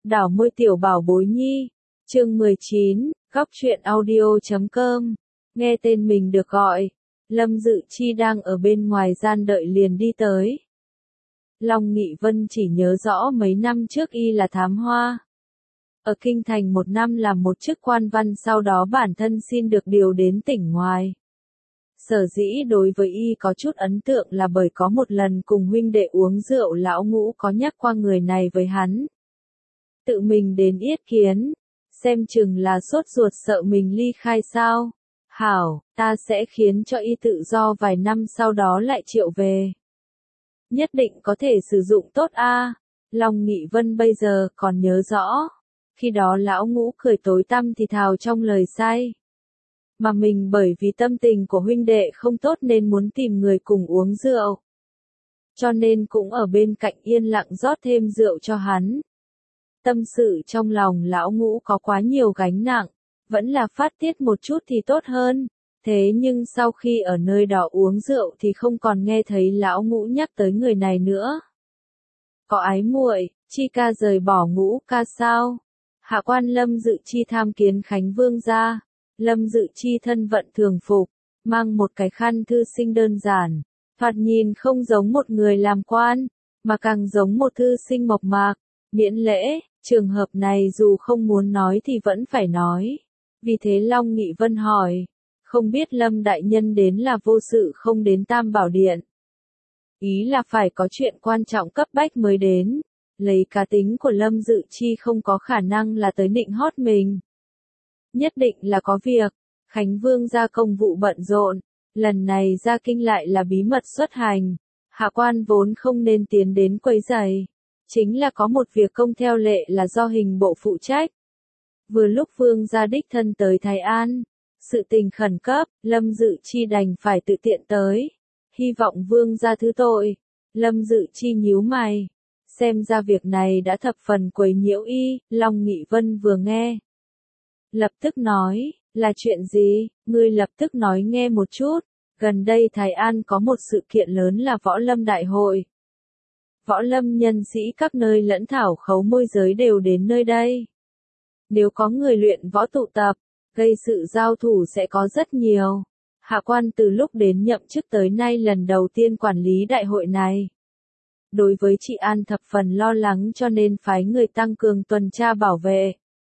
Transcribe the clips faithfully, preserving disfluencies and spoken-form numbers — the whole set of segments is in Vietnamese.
Đảo môi tiểu bảo bối nhi. Chương mười chín, góc truyện audio chấm com. Nghe tên mình được gọi, Lâm Dự Chi đang ở bên ngoài gian đợi liền đi tới. Long Nghị Vân chỉ nhớ rõ mấy năm trước y là thám hoa. Ở Kinh Thành một năm làm một chức quan văn, sau đó bản thân xin được điều đến tỉnh ngoài. Sở dĩ đối với y có chút ấn tượng là bởi có một lần cùng huynh đệ uống rượu, lão Ngũ có nhắc qua người này với hắn. Tự mình đến yết kiến, xem chừng là sốt ruột sợ mình ly khai sao. Hảo, ta sẽ khiến cho y tự do vài năm sau đó lại triệu về. Nhất định có thể sử dụng tốt a. Long Nghị Vân bây giờ còn nhớ rõ. Khi đó lão Ngũ cười tối tăm thì thào trong lời say. Mà mình bởi vì tâm tình của huynh đệ không tốt nên muốn tìm người cùng uống rượu. Cho nên cũng ở bên cạnh yên lặng rót thêm rượu cho hắn. Tâm sự trong lòng lão Ngũ có quá nhiều gánh nặng, vẫn là phát tiết một chút thì tốt hơn. Thế nhưng sau khi ở nơi đó uống rượu thì không còn nghe thấy lão Ngũ nhắc tới người này nữa. Có ái muội, Chi ca rời bỏ Ngũ ca sao? Hạ quan Lâm Dự Chi tham kiến Khánh Vương gia. Lâm Dự Chi thân vận thường phục, mang một cái khăn thư sinh đơn giản, thoạt nhìn không giống một người làm quan, mà càng giống một thư sinh mộc mạc, miễn lễ. Trường hợp này dù không muốn nói thì vẫn phải nói. Vì thế Long Nghị Vân hỏi, không biết Lâm đại nhân đến là vô sự không đến Tam Bảo Điện. Ý là phải có chuyện quan trọng cấp bách mới đến. Lấy cá tính của Lâm Dự Chi không có khả năng là tới nịnh hót mình. Nhất định là có việc. Khánh Vương ra công vụ bận rộn, lần này ra kinh lại là bí mật xuất hành. Hạ quan vốn không nên tiến đến quấy rầy. Chính là có một việc công theo lệ là do hình bộ phụ trách. Vừa lúc Vương gia đích thân tới Thái An, sự tình khẩn cấp, Lâm Dự Chi đành phải tự tiện tới. Hy vọng Vương gia thứ tội. Lâm Dự Chi nhíu mày. Xem ra việc này đã thập phần quấy nhiễu y. Long Nghị Vân vừa nghe, lập tức nói, là chuyện gì, ngươi lập tức nói nghe một chút. Gần đây Thái An có một sự kiện lớn là Võ Lâm Đại hội. Võ lâm nhân sĩ các nơi lẫn thảo khấu môi giới đều đến nơi đây. Nếu có người luyện võ tụ tập, gây sự giao thủ sẽ có rất nhiều. Hạ quan từ lúc đến nhậm chức tới nay lần đầu tiên quản lý đại hội này. Đối với trị an thập phần lo lắng cho nên phái người tăng cường tuần tra bảo vệ.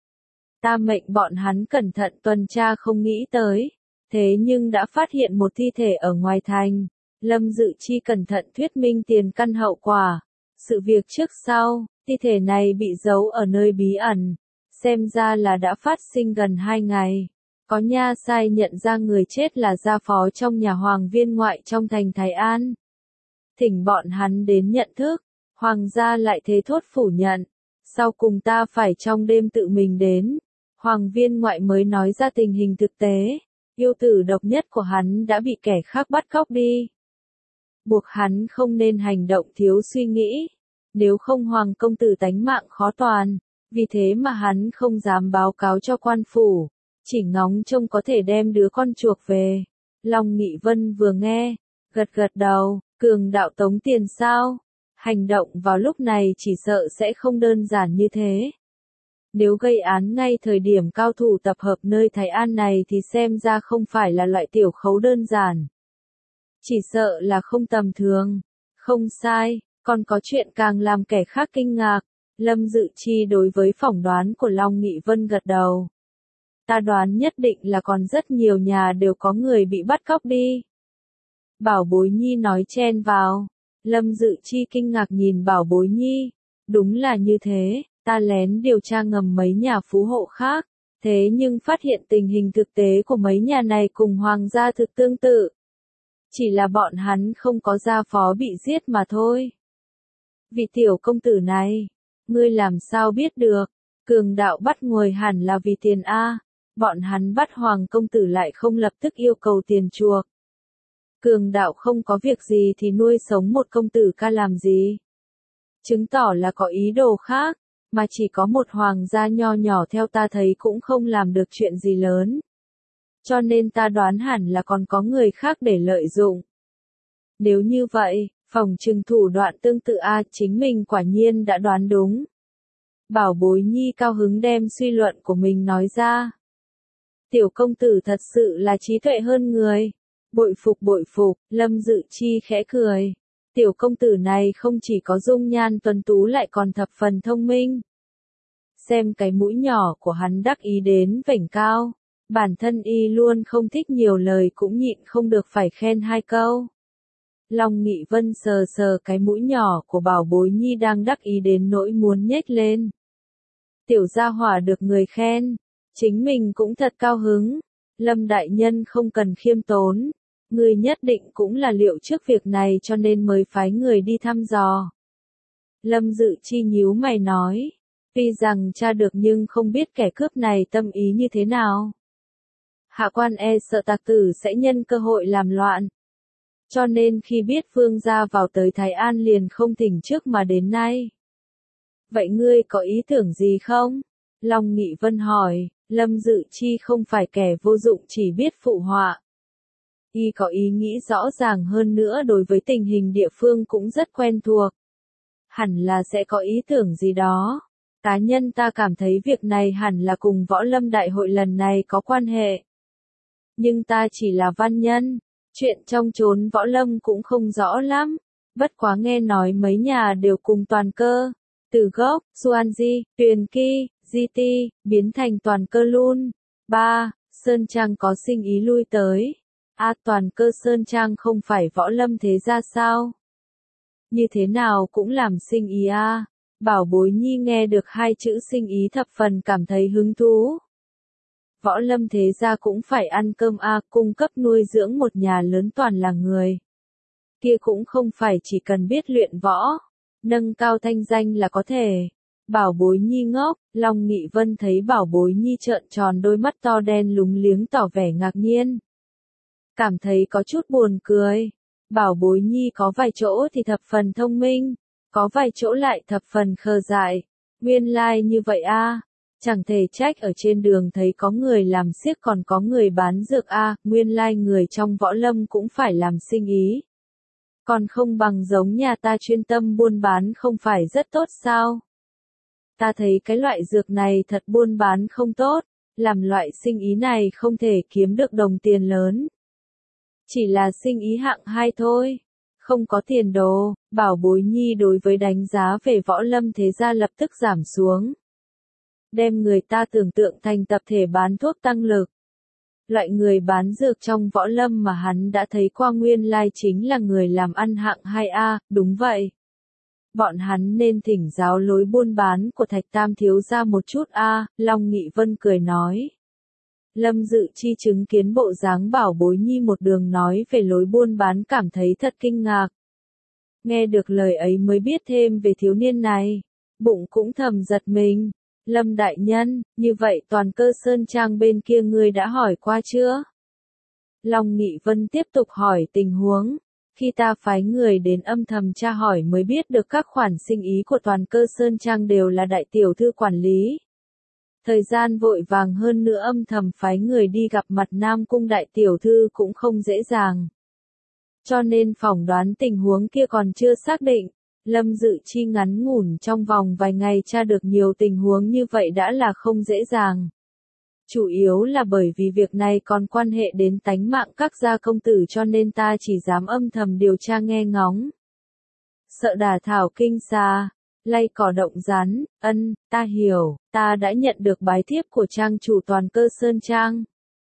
Ta mệnh bọn hắn cẩn thận tuần tra không nghĩ tới. Thế nhưng đã phát hiện một thi thể ở ngoài thành. Lâm Dự Chi cẩn thận thuyết minh tiền căn hậu quả. Sự việc trước sau, thi thể này bị giấu ở nơi bí ẩn. Xem ra là đã phát sinh gần hai ngày. Có nha sai nhận ra người chết là gia phó trong nhà hoàng viên ngoại trong thành Thái An. Thỉnh bọn hắn đến nhận thức. Hoàng gia lại thế thốt phủ nhận. Sau cùng ta phải trong đêm tự mình đến. Hoàng viên ngoại mới nói ra tình hình thực tế. Yêu tử độc nhất của hắn đã bị kẻ khác bắt cóc đi. Buộc hắn không nên hành động thiếu suy nghĩ. Nếu không Hoàng công tử tánh mạng khó toàn. Vì thế mà hắn không dám báo cáo cho quan phủ. Chỉ ngóng trông có thể đem đứa con chuộc về. Long Nghị Vân vừa nghe, gật gật đầu, cường đạo tống tiền sao? Hành động vào lúc này chỉ sợ sẽ không đơn giản như thế. Nếu gây án ngay thời điểm cao thủ tập hợp nơi Thái An này thì xem ra không phải là loại tiểu khấu đơn giản. Chỉ sợ là không tầm thường. Không sai, còn có chuyện càng làm kẻ khác kinh ngạc. Lâm Dự Chi đối với phỏng đoán của Long Nghị Vân gật đầu. Ta đoán nhất định là còn rất nhiều nhà đều có người bị bắt cóc đi. Bảo Bối Nhi nói chen vào. Lâm Dự Chi kinh ngạc nhìn Bảo Bối Nhi. Đúng là như thế, ta lén điều tra ngầm mấy nhà phú hộ khác. Thế nhưng phát hiện tình hình thực tế của mấy nhà này cùng hoàng gia thực tương tự. Chỉ là bọn hắn không có gia phó bị giết mà thôi. Vị tiểu công tử này, ngươi làm sao biết được, cường đạo bắt nguồi hẳn là vì tiền a. Bọn hắn bắt hoàng công tử lại không lập tức yêu cầu tiền chuộc. Cường đạo không có việc gì thì nuôi sống một công tử ca làm gì. Chứng tỏ là có ý đồ khác, mà chỉ có một hoàng gia nho nhỏ theo ta thấy cũng không làm được chuyện gì lớn. Cho nên ta đoán hẳn là còn có người khác để lợi dụng. Nếu như vậy, phòng trừng thủ đoạn tương tự a, chính mình quả nhiên đã đoán đúng. Bảo Bối Nhi cao hứng đem suy luận của mình nói ra. Tiểu công tử thật sự là trí tuệ hơn người. Bội phục bội phục, Lâm Dự Chi khẽ cười. Tiểu công tử này không chỉ có dung nhan tuấn tú lại còn thập phần thông minh. Xem cái mũi nhỏ của hắn đắc ý đến vểnh cao. Bản thân y luôn không thích nhiều lời cũng nhịn không được phải khen hai câu. Long Nghị Vân sờ sờ cái mũi nhỏ của Bảo Bối Nhi đang đắc ý đến nỗi muốn nhếch lên. Tiểu gia hỏa được người khen, chính mình cũng thật cao hứng. Lâm đại nhân không cần khiêm tốn, người nhất định cũng là liệu trước việc này cho nên mới phái người đi thăm dò. Lâm Dự Chi nhíu mày nói, tuy rằng tra được nhưng không biết kẻ cướp này tâm ý như thế nào. Hạ quan e sợ tặc tử sẽ nhân cơ hội làm loạn. Cho nên khi biết vương gia vào tới Thái An liền không thỉnh trước mà đến nay. Vậy ngươi có ý tưởng gì không? Long Nghị Vân hỏi, Lâm Dự Chi không phải kẻ vô dụng chỉ biết phụ họa. Y có ý nghĩ rõ ràng hơn nữa đối với tình hình địa phương cũng rất quen thuộc. Hẳn là sẽ có ý tưởng gì đó. Cá nhân ta cảm thấy việc này hẳn là cùng Võ Lâm Đại hội lần này có quan hệ. Nhưng ta chỉ là văn nhân, chuyện trong chốn Võ Lâm cũng không rõ lắm. Bất quá nghe nói mấy nhà đều cùng toàn cơ. Từ gốc, Xuanji, Tuyền Ki, Di Ti, biến thành toàn cơ luôn. ba. Sơn Trang có sinh ý lui tới. A à, toàn cơ Sơn Trang không phải Võ Lâm thế gia sao? Như thế nào cũng làm sinh ý a. À? Bảo Bối Nhi nghe được hai chữ sinh ý thập phần cảm thấy hứng thú. Võ Lâm thế gia cũng phải ăn cơm a, à, cung cấp nuôi dưỡng một nhà lớn toàn là người. Kia cũng không phải chỉ cần biết luyện võ, nâng cao thanh danh là có thể. Bảo Bối Nhi ngốc, Long Nghị Vân thấy Bảo Bối Nhi trợn tròn đôi mắt to đen lúng liếng tỏ vẻ ngạc nhiên. Cảm thấy có chút buồn cười. Bảo Bối Nhi có vài chỗ thì thập phần thông minh, có vài chỗ lại thập phần khờ dại. Nguyên lai like như vậy a, à. Chẳng thể trách ở trên đường thấy có người làm xiếc còn có người bán dược a, à. Nguyên lai like người trong Võ Lâm cũng phải làm sinh ý. Còn không bằng giống nhà ta chuyên tâm buôn bán không phải rất tốt sao? Ta thấy cái loại dược này thật buôn bán không tốt, làm loại sinh ý này không thể kiếm được đồng tiền lớn. Chỉ là sinh ý hạng hai thôi, không có tiền đồ. Bảo Bối Nhi đối với đánh giá về Võ Lâm thế gia lập tức giảm xuống. Đem người ta tưởng tượng thành tập thể bán thuốc tăng lực. Loại người bán dược trong Võ Lâm mà hắn đã thấy qua nguyên lai chính là người làm ăn hạng hai a, đúng vậy. Bọn hắn nên thỉnh giáo lối buôn bán của Thạch Tam thiếu gia một chút a, Long Nghị Vân cười nói. Lâm Dự Chi chứng kiến bộ dáng Bảo Bối Nhi một đường nói về lối buôn bán cảm thấy thật kinh ngạc. Nghe được lời ấy mới biết thêm về thiếu niên này, bụng cũng thầm giật mình. Lâm đại nhân, như vậy toàn cơ Sơn Trang bên kia ngươi đã hỏi qua chưa? Long Nghị Vân tiếp tục hỏi tình huống. Khi ta phái người đến âm thầm tra hỏi mới biết được các khoản sinh ý của toàn cơ Sơn Trang đều là đại tiểu thư quản lý. Thời gian vội vàng hơn nữa âm thầm phái người đi gặp mặt Nam Cung đại tiểu thư cũng không dễ dàng. Cho nên phỏng đoán tình huống kia còn chưa xác định. Lâm Dự Chi ngắn ngủn trong vòng vài ngày tra được nhiều tình huống như vậy đã là không dễ dàng. Chủ yếu là bởi vì việc này còn quan hệ đến tánh mạng các gia công tử cho nên ta chỉ dám âm thầm điều tra nghe ngóng. Sợ đả thảo kinh xa, lay cỏ động rắn, ân, ta hiểu, ta đã nhận được bái thiếp của trang chủ toàn cơ Sơn Trang.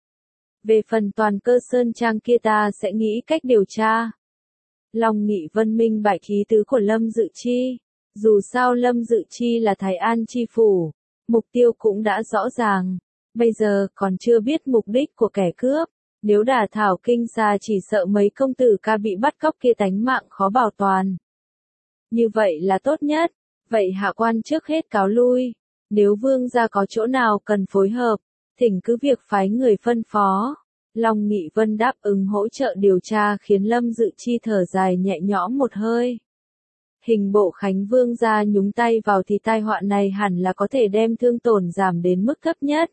Về phần toàn cơ Sơn Trang kia ta sẽ nghĩ cách điều tra. Long Nghị Vân minh bạch khí tứ của Lâm Dự Chi. Dù sao Lâm Dự Chi là Thái An chi phủ, mục tiêu cũng đã rõ ràng. Bây giờ còn chưa biết mục đích của kẻ cướp. Nếu đả thảo kinh xa chỉ sợ mấy công tử ca bị bắt cóc kia tánh mạng khó bảo toàn. Như vậy là tốt nhất. Vậy hạ quan trước hết cáo lui. Nếu vương gia có chỗ nào cần phối hợp, thỉnh cứ việc phái người phân phó. Long Nghị Vân đáp ứng hỗ trợ điều tra khiến Lâm Dự Chi thở dài nhẹ nhõm một hơi. Hình bộ Khánh Vương gia nhúng tay vào thì tai họa này hẳn là có thể đem thương tổn giảm đến mức thấp nhất.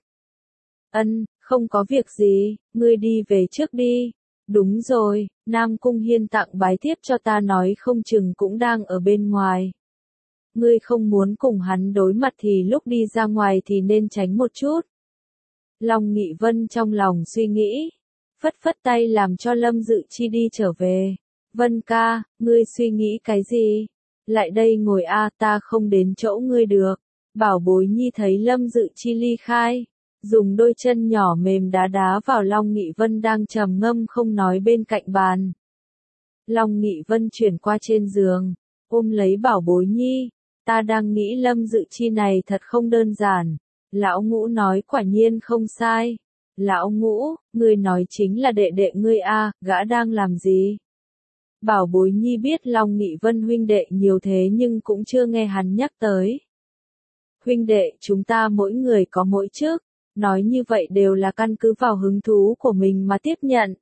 Ân, không có việc gì, ngươi đi về trước đi. Đúng rồi, Nam Cung Hiên tặng bái thiếp cho ta nói không chừng cũng đang ở bên ngoài. ngươi không muốn cùng hắn đối mặt thì lúc đi ra ngoài thì nên tránh một chút. Long Nghị Vân trong lòng suy nghĩ, phất phất tay làm cho Lâm Dự Chi đi trở về. Vân ca, ngươi suy nghĩ cái gì? Lại đây ngồi a, ta không đến chỗ ngươi được. Bảo Bối Nhi thấy Lâm Dự Chi ly khai, dùng đôi chân nhỏ mềm đá đá vào Long Nghị Vân đang trầm ngâm không nói bên cạnh bàn. Long Nghị Vân chuyển qua trên giường, ôm lấy Bảo Bối Nhi, ta đang nghĩ Lâm Dự Chi này thật không đơn giản. Lão Ngũ nói quả nhiên không sai. Lão Ngũ, ngươi nói chính là đệ đệ ngươi a, gã đang làm gì? Bảo Bối Nhi biết Long Nghị Vân huynh đệ nhiều thế nhưng cũng chưa nghe hắn nhắc tới. Huynh đệ chúng ta mỗi người có mỗi chức, nói như vậy đều là căn cứ vào hứng thú của mình mà tiếp nhận.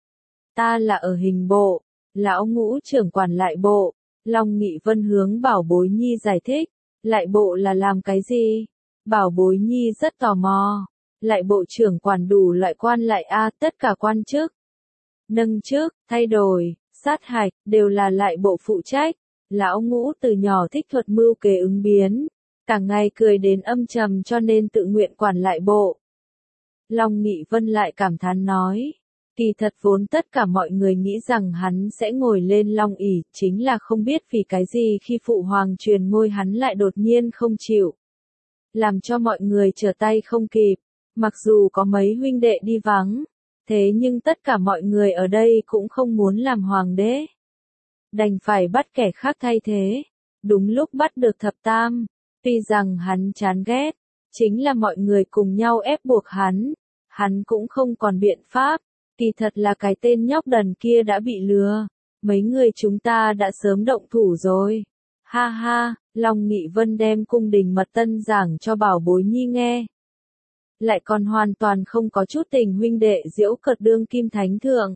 Ta là ở hình bộ, Lão Ngũ trưởng quản lại bộ. Long Nghị Vân hướng Bảo Bối Nhi giải thích, lại bộ là làm cái gì? Bảo Bối Nhi rất tò mò. Lại bộ trưởng quản đủ loại quan lại a, tất cả quan chức, nâng chức, thay đổi, sát hạch, đều là lại bộ phụ trách. Lão Ngũ từ nhỏ thích thuật mưu kế ứng biến, cả ngày cười đến âm trầm cho nên tự nguyện quản lại bộ. Long Nghị Vân lại cảm thán nói, kỳ thật vốn tất cả mọi người nghĩ rằng hắn sẽ ngồi lên long ỷ, chính là không biết vì cái gì khi phụ hoàng truyền ngôi hắn lại đột nhiên không chịu. Làm cho mọi người trở tay không kịp, mặc dù có mấy huynh đệ đi vắng, thế nhưng tất cả mọi người ở đây cũng không muốn làm hoàng đế. Đành phải bắt kẻ khác thay thế, đúng lúc bắt được thập tam, tuy rằng hắn chán ghét, chính là mọi người cùng nhau ép buộc hắn, hắn cũng không còn biện pháp, kỳ thật là cái tên nhóc đần kia đã bị lừa, mấy người chúng ta đã sớm động thủ rồi. Ha ha, Long Nghị Vân đem cung đình mật tân giảng cho Bảo Bối Nhi nghe. Lại còn hoàn toàn không có chút tình huynh đệ giễu cợt đương kim thánh thượng.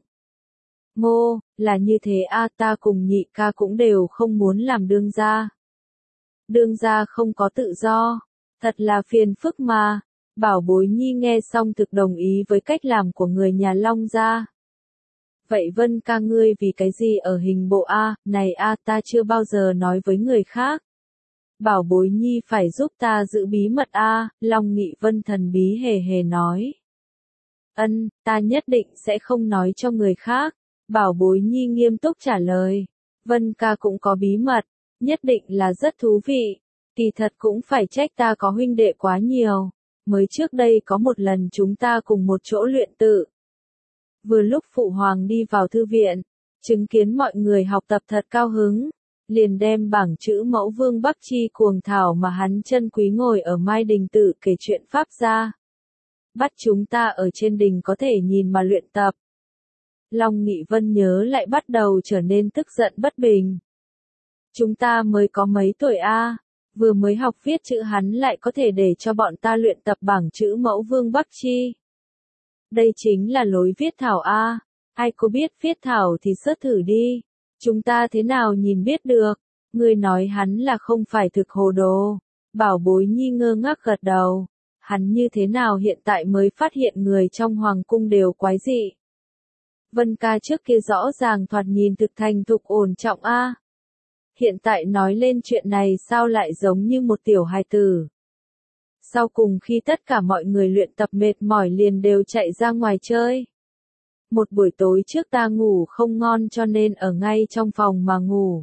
Ngô, là như thế a, ta cùng nhị ca cũng đều không muốn làm đương gia. Đương gia không có tự do, thật là phiền phức mà. Bảo Bối Nhi nghe xong thực đồng ý với cách làm của người nhà Long gia. Vậy Vân ca ngươi vì cái gì ở hình bộ a, này a ta chưa bao giờ nói với người khác. Bảo Bối Nhi phải giúp ta giữ bí mật a, Long Nghị Vân thần bí hề hề nói. Ân, ta nhất định sẽ không nói cho người khác. Bảo Bối Nhi nghiêm túc trả lời. Vân ca cũng có bí mật, nhất định là rất thú vị. Kỳ thật cũng phải trách ta có huynh đệ quá nhiều. Mới trước đây có một lần chúng ta cùng một chỗ luyện tự. Vừa lúc phụ hoàng đi vào thư viện, chứng kiến mọi người học tập thật cao hứng, liền đem bảng chữ mẫu Vương Bắc Chi cuồng thảo mà hắn chân quý ngồi ở Mai Đình tự kể chuyện pháp ra. Bắt chúng ta ở trên đình có thể nhìn mà luyện tập. Long Nghị Vân nhớ lại bắt đầu trở nên tức giận bất bình. Chúng ta mới có mấy tuổi a, vừa mới học viết chữ hắn lại có thể để cho bọn ta luyện tập bảng chữ mẫu Vương Bắc Chi. Đây chính là lối viết thảo a, ai có biết viết thảo thì sớt thử đi. Chúng ta thế nào nhìn biết được, ngươi nói hắn là không phải thực hồ đồ. Bảo Bối Nhi ngơ ngác gật đầu, hắn như thế nào hiện tại mới phát hiện người trong hoàng cung đều quái dị. Vân ca trước kia rõ ràng thoạt nhìn thực thành thục ổn trọng a. Hiện tại nói lên chuyện này sao lại giống như một tiểu hài tử. Sau cùng khi tất cả mọi người luyện tập mệt mỏi liền đều chạy ra ngoài chơi. Một buổi tối trước ta ngủ không ngon cho nên ở ngay trong phòng mà ngủ.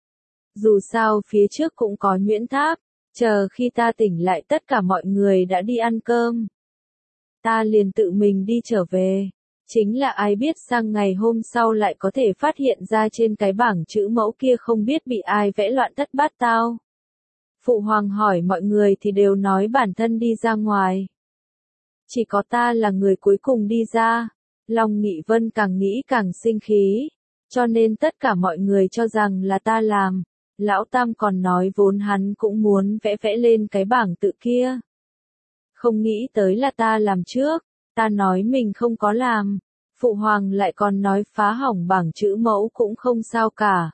Dù sao phía trước cũng có nhuyễn tháp, chờ khi ta tỉnh lại tất cả mọi người đã đi ăn cơm. Ta liền tự mình đi trở về. Chính là ai biết sang ngày hôm sau lại có thể phát hiện ra trên cái bảng chữ mẫu kia không biết bị ai vẽ loạn thất bát tao. Phụ hoàng hỏi mọi người thì đều nói bản thân đi ra ngoài. Chỉ có ta là người cuối cùng đi ra. Long Nghị Vân càng nghĩ càng sinh khí. Cho nên tất cả mọi người cho rằng là ta làm. Lão Tam còn nói vốn hắn cũng muốn vẽ vẽ lên cái bảng tự kia. Không nghĩ tới là ta làm trước. Ta nói mình không có làm. Phụ hoàng lại còn nói phá hỏng bảng chữ mẫu cũng không sao cả.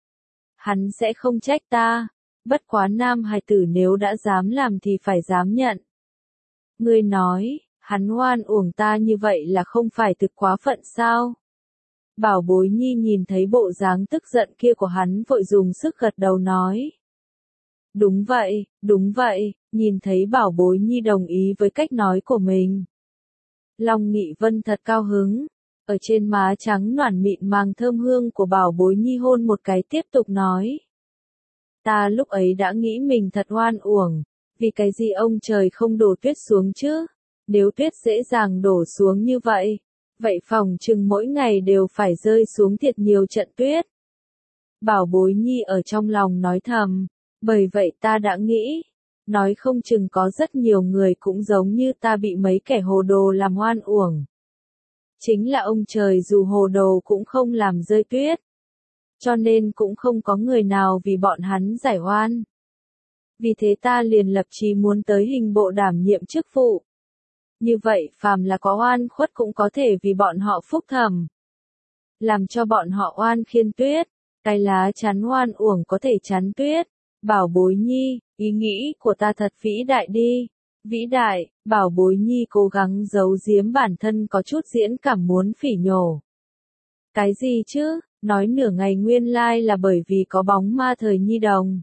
Hắn sẽ không trách ta. Bất quá nam hài tử nếu đã dám làm thì phải dám nhận. Ngươi nói, hắn oan uổng ta như vậy là không phải thực quá phận sao? Bảo Bối Nhi nhìn thấy bộ dáng tức giận kia của hắn vội dùng sức gật đầu nói. Đúng vậy, đúng vậy, nhìn thấy Bảo Bối Nhi đồng ý với cách nói của mình. Long Nghị Vân thật cao hứng, ở trên má trắng nõn mịn màng thơm hương của Bảo Bối Nhi hôn một cái tiếp tục nói. Ta lúc ấy đã nghĩ mình thật oan uổng, vì cái gì ông trời không đổ tuyết xuống chứ, nếu tuyết dễ dàng đổ xuống như vậy, vậy phòng chừng mỗi ngày đều phải rơi xuống thiệt nhiều trận tuyết. Bảo Bối Nhi ở trong lòng nói thầm, bởi vậy ta đã nghĩ, nói không chừng có rất nhiều người cũng giống như ta bị mấy kẻ hồ đồ làm oan uổng. Chính là ông trời dù hồ đồ cũng không làm rơi tuyết. Cho nên cũng không có người nào vì bọn hắn giải oan. Vì thế ta liền lập chí muốn tới hình bộ đảm nhiệm chức vụ. Như vậy phàm là có oan khuất cũng có thể vì bọn họ phúc thẩm. Làm cho bọn họ oan khiên tuyết, cái lá chắn oan uổng có thể chắn tuyết. Bảo Bối Nhi, ý nghĩ của ta thật vĩ đại đi. Vĩ đại, Bảo Bối Nhi cố gắng giấu giếm bản thân có chút diễn cảm muốn phỉ nhổ. Cái gì chứ, nói nửa ngày nguyên lai là bởi vì có bóng ma thời nhi đồng.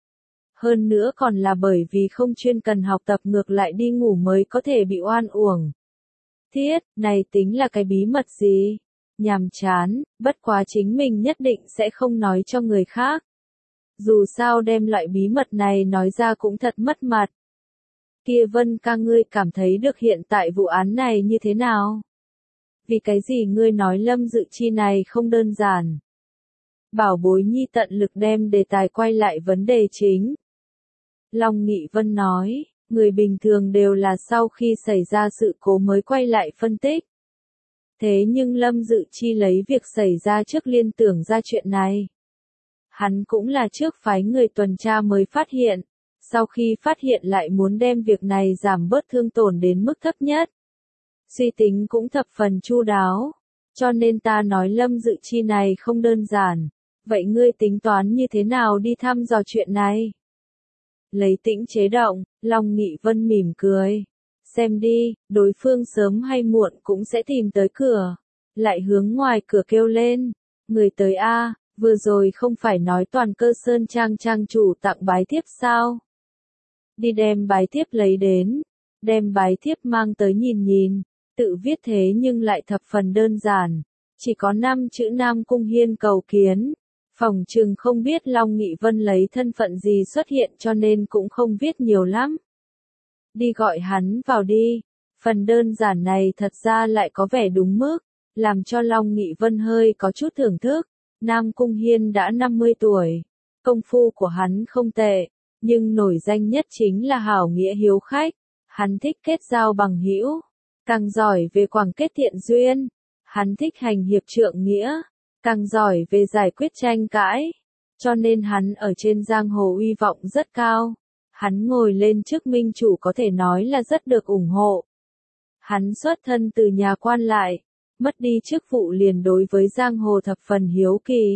Hơn nữa còn là bởi vì không chuyên cần học tập ngược lại đi ngủ mới có thể bị oan uổng. Thiết, này tính là cái bí mật gì? Nhàm chán, bất quá chính mình nhất định sẽ không nói cho người khác. Dù sao đem loại bí mật này nói ra cũng thật mất mặt. Kia Vân ca ngươi cảm thấy được hiện tại vụ án này như thế nào? Vì cái gì ngươi nói Lâm Dự Chi này không đơn giản? Bảo Bối Nhi tận lực đem đề tài quay lại vấn đề chính. Long Nghị Vân nói, người bình thường đều là sau khi xảy ra sự cố mới quay lại phân tích. Thế nhưng Lâm Dự Chi lấy việc xảy ra trước liên tưởng ra chuyện này. Hắn cũng là trước phái người tuần tra mới phát hiện, sau khi phát hiện lại muốn đem việc này giảm bớt thương tổn đến mức thấp nhất. Suy tính cũng thập phần chu đáo, cho nên ta nói Lâm Dự Chi này không đơn giản. Vậy ngươi tính toán như thế nào đi thăm dò chuyện này? Lấy tĩnh chế động, Long Nghị Vân mỉm cười. Xem đi, đối phương sớm hay muộn cũng sẽ tìm tới cửa. Lại hướng ngoài cửa kêu lên. Người tới A, vừa rồi không phải nói toàn cơ sơn trang trang chủ tặng bái thiếp sao? Đi đem bái thiếp lấy đến. Đem bái thiếp mang tới nhìn nhìn. Tự viết thế nhưng lại thập phần đơn giản. Chỉ có năm chữ Nam Cung Hiên cầu kiến. Phòng trừng không biết Long Nghị Vân lấy thân phận gì xuất hiện cho nên cũng không viết nhiều lắm. Đi gọi hắn vào đi. Phần đơn giản này thật ra lại có vẻ đúng mức, làm cho Long Nghị Vân hơi có chút thưởng thức. Nam Cung Hiên đã năm mươi tuổi, công phu của hắn không tệ, nhưng nổi danh nhất chính là hảo nghĩa hiếu khách. Hắn thích kết giao bằng hữu, càng giỏi về quảng kết thiện duyên. Hắn thích hành hiệp trượng nghĩa, càng giỏi về giải quyết tranh cãi. Cho nên hắn ở trên giang hồ uy vọng rất cao. Hắn ngồi lên chức minh chủ có thể nói là rất được ủng hộ. Hắn xuất thân từ nhà quan lại, mất đi chức vụ liền đối với giang hồ thập phần hiếu kỳ.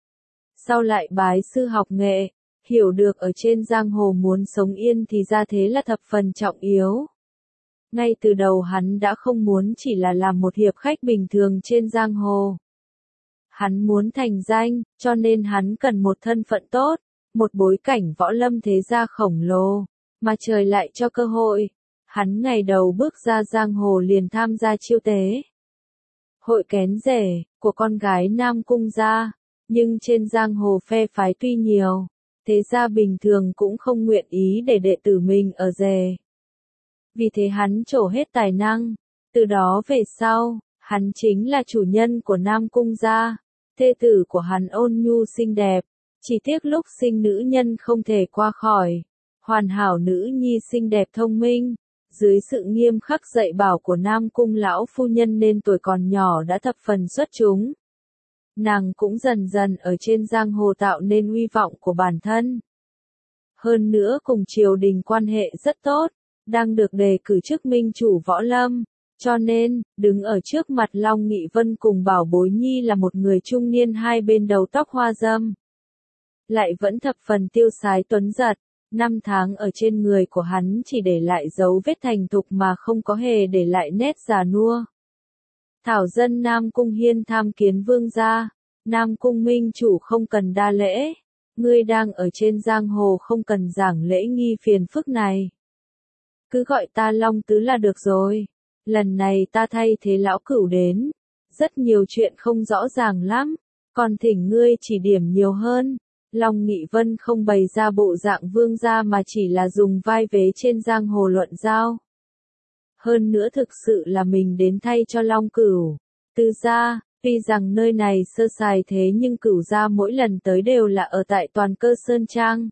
Sau lại bái sư học nghệ, hiểu được ở trên giang hồ muốn sống yên thì ra thế là thập phần trọng yếu. Ngay từ đầu hắn đã không muốn chỉ là làm một hiệp khách bình thường trên giang hồ. Hắn muốn thành danh, cho nên hắn cần một thân phận tốt, một bối cảnh võ lâm thế gia khổng lồ, mà trời lại cho cơ hội. Hắn ngày đầu bước ra giang hồ liền tham gia chiêu tế. Hội kén rể, của con gái Nam Cung gia, nhưng trên giang hồ phe phái tuy nhiều, thế gia bình thường cũng không nguyện ý để đệ tử mình ở rể. Vì thế hắn trổ hết tài năng, từ đó về sau, hắn chính là chủ nhân của Nam Cung gia. Thê tử của hắn ôn nhu xinh đẹp, chỉ tiếc lúc sinh nữ nhân không thể qua khỏi. Hoàn hảo nữ nhi xinh đẹp thông minh, dưới sự nghiêm khắc dạy bảo của Nam Cung lão phu nhân nên tuổi còn nhỏ đã thập phần xuất chúng. Nàng cũng dần dần ở trên giang hồ tạo nên uy vọng của bản thân. Hơn nữa cùng triều đình quan hệ rất tốt, đang được đề cử chức minh chủ võ lâm. Cho nên, đứng ở trước mặt Long Nghị Vân cùng Bảo Bối Nhi là một người trung niên hai bên đầu tóc hoa râm. Lại vẫn thập phần tiêu sái tuấn giật, năm tháng ở trên người của hắn chỉ để lại dấu vết thành thục mà không có hề để lại nét già nua. Thảo dân Nam Cung Hiên tham kiến vương gia, Nam Cung minh chủ không cần đa lễ, ngươi đang ở trên giang hồ không cần giảng lễ nghi phiền phức này. Cứ gọi ta Long Tứ là được rồi. Lần này ta thay thế lão cửu đến. Rất nhiều chuyện không rõ ràng lắm. Còn thỉnh ngươi chỉ điểm nhiều hơn. Long Nghị Vân không bày ra bộ dạng vương gia mà chỉ là dùng vai vế trên giang hồ luận giao. Hơn nữa thực sự là mình đến thay cho Long Cửu. Từ gia, tuy rằng nơi này sơ sài thế nhưng Cửu gia mỗi lần tới đều là ở tại Toàn Cơ Sơn Trang.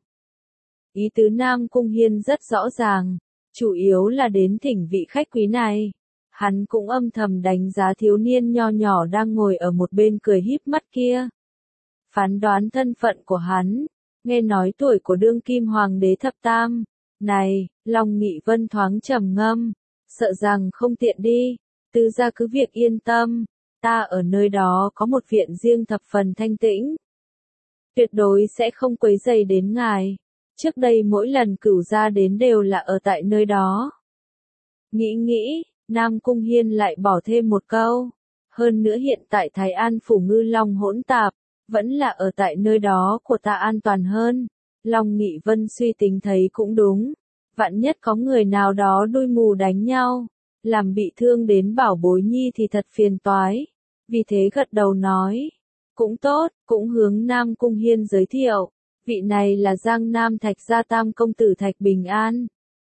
Ý tứ Nam Cung Hiên rất rõ ràng, chủ yếu là đến thỉnh vị khách quý này. Hắn cũng âm thầm đánh giá thiếu niên nho nhỏ đang ngồi ở một bên cười híp mắt kia. Phán đoán thân phận của hắn, nghe nói tuổi của đương kim hoàng đế thập tam. Này, Long Nghị Vân thoáng trầm ngâm, sợ rằng không tiện đi, Từ gia cứ việc yên tâm, ta ở nơi đó có một viện riêng thập phần thanh tĩnh. Tuyệt đối sẽ không quấy rầy đến ngài, trước đây mỗi lần Cửu gia đến đều là ở tại nơi đó. Nghĩ nghĩ, Nam Cung Hiên lại bỏ thêm một câu, hơn nữa hiện tại Thái An phủ ngư long hỗn tạp, vẫn là ở tại nơi đó của ta an toàn hơn. Long Nghị Vân suy tính thấy cũng đúng, vạn nhất có người nào đó đuôi mù đánh nhau, làm bị thương đến Bảo Bối Nhi thì thật phiền toái. Vì thế gật đầu nói, cũng tốt, cũng hướng Nam Cung Hiên giới thiệu, vị này là Giang Nam Thạch gia tam công tử Thạch Bình An.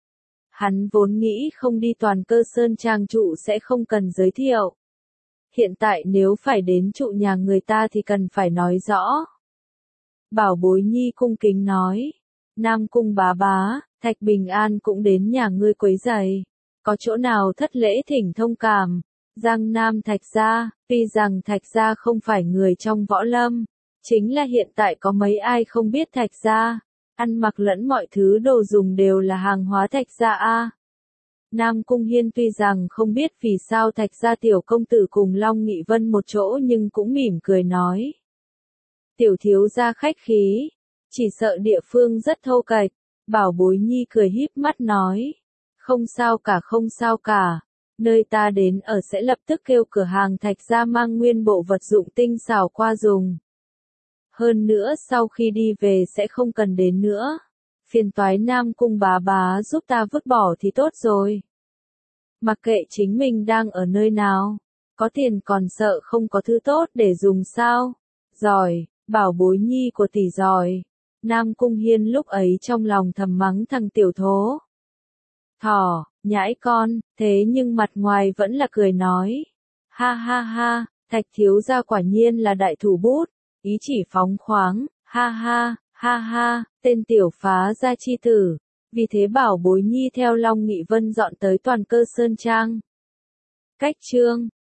Hắn vốn nghĩ không đi Toàn Cơ Sơn Trang trụ sẽ không cần giới thiệu. Hiện tại nếu phải đến trụ nhà người ta thì cần phải nói rõ. Bảo Bối Nhi cung kính nói, Nam Cung bá bá, Thạch Bình An cũng đến nhà ngươi quấy rầy, có chỗ nào thất lễ thỉnh thông cảm. Giang Nam Thạch gia, tuy rằng Thạch gia không phải người trong võ lâm, chính là hiện tại có mấy ai không biết Thạch gia, ăn mặc lẫn mọi thứ đồ dùng đều là hàng hóa Thạch gia a. Nam Cung Hiên tuy rằng không biết vì sao Thạch gia tiểu công tử cùng Long Nghị Vân một chỗ nhưng cũng mỉm cười nói. Tiểu thiếu gia khách khí, chỉ sợ địa phương rất thô kệch. Bảo Bối Nhi cười híp mắt nói, không sao cả không sao cả, nơi ta đến ở sẽ lập tức kêu cửa hàng Thạch gia mang nguyên bộ vật dụng tinh xảo qua dùng. Hơn nữa sau khi đi về sẽ không cần đến nữa. Phiền toái Nam Cung bá bá giúp ta vứt bỏ thì tốt rồi. Mặc kệ chính mình đang ở nơi nào, có tiền còn sợ không có thứ tốt để dùng sao? Giỏi, Bảo Bối Nhi của tỷ giỏi. Nam Cung Hiên lúc ấy trong lòng thầm mắng thằng tiểu thố. Thỏ, nhãi con, thế nhưng mặt ngoài vẫn là cười nói. Ha ha ha, Thạch thiếu gia quả nhiên là đại thủ bút, ý chỉ phóng khoáng, ha ha, ha ha, tên tiểu phá gia chi tử. Vì thế Bảo Bối Nhi theo Long Nghị Vân dọn tới Toàn Cơ Sơn Trang. Cách chương